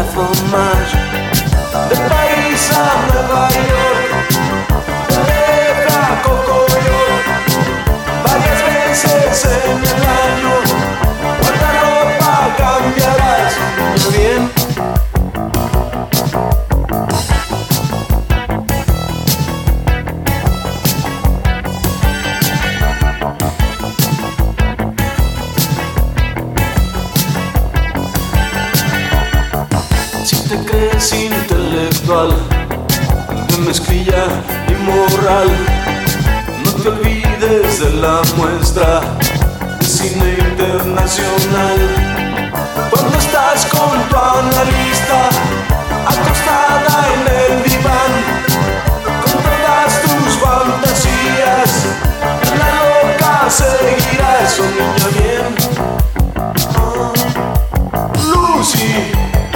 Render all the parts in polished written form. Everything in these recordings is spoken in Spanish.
fromage. De París a Nueva York, de a Cocoyo, varias veces en el año. Cuánta ropa cambiarás, muy bien. Si te crees intelectual, de mezclilla y moral, no te olvides de la muestra de cine internacional. Cuando estás con tu analista, acostada en el diván, con todas tus fantasías, la loca seguirá, eso niña bien. Lucy,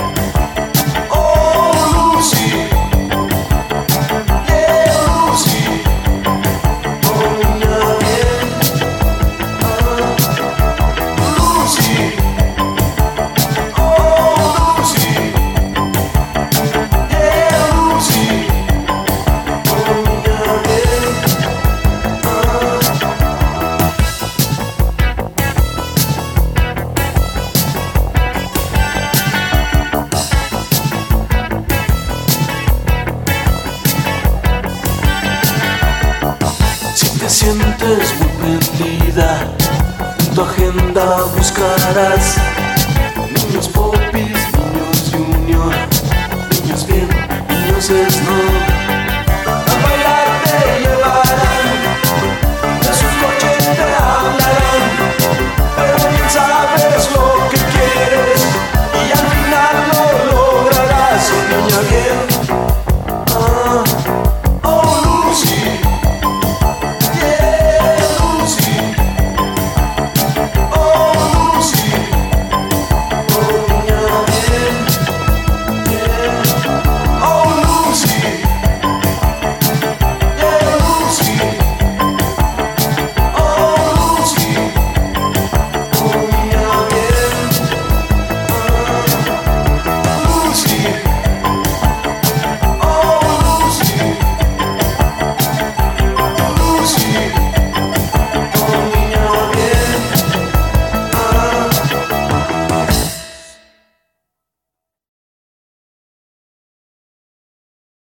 sientes muy prendida, en tu agenda buscarás niños popis, niños junior, niños bien, niños snow.